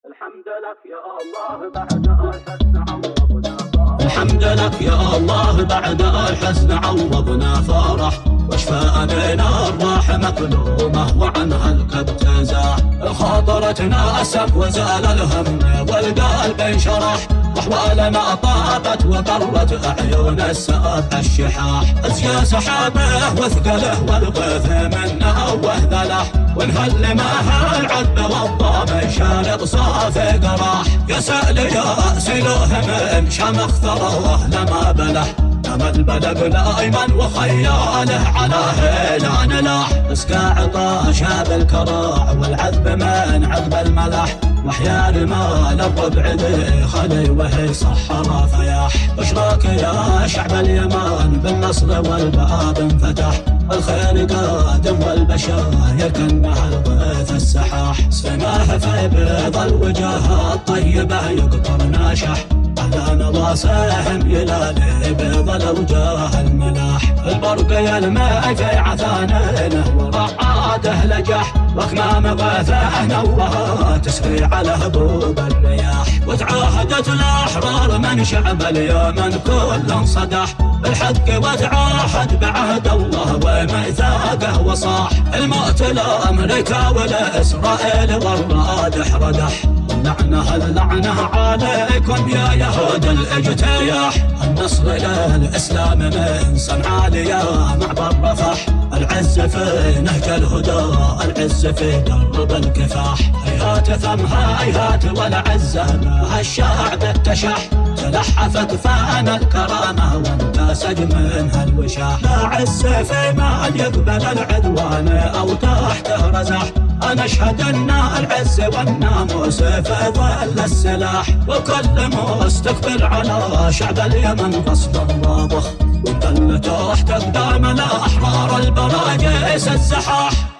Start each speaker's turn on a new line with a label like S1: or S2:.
S1: الحمد لك يا الله بعد الحزن عوضنا فرح. الحمد لك يا الله بعد الحزن عوضنا فرح، واشفاء من الراح مكلومه وعنها الكبت زاح. خاطرتنا اسف وزال الهم والقلب انشرح، واحوالنا طابت وقرت اعين الساب الشحاح. ازيا سحابه وثقله والغيث منا وهذله، ونهل ماها العذب والضام شارق صافي قراح. يا سأل يا سلوه من شمخ ثروه لما بلح، امل بلق نايما وخياله على هيلان لاح. اسكى عطاشا بالكراع والعذب من عذب الملح، واحيان مال الربع ذي خلي وهي صحرا فياح. بشراك يا شعب اليمان بالنصر والباب انفتح، الخير قادم والبشاير كانها الغيث السحاح. سماه في بيض الوجاه الطيبه يقطر ناشح، على نواصيهم يلالي بيض الوجاه الملاح. البرق يلمع في عثانينه ورعاده لجح، واكمام غيثه نوها تسري على هبوب الرياح. وتعاهدت الاحرار من شعب اليمن كل انصدح، بالحق وتعاهد بعهد الله وميثاقه وصاح. الموت لامريكا ولاسرائيل والرادح ردح، اللعنه عليكم يا يهود الاجتياح. النصر للاسلام من صنعاء ليا معبر رفح، العز في نهج الهدى العز في درب الكفاح. هيهات فمها هيهات والعزه ما الشعب اتشح، تلحفت فانا الكرامه وانتسج منها الوشاح. لا عز في من يقبل العدوان او تحته رزح، أنا أشهد أن العز والناموس في ظل السلاح. وكل مستقبل على شعب اليمن قصد واضح، وظل تحت أقدام الأحرار البراجيس الزحاح.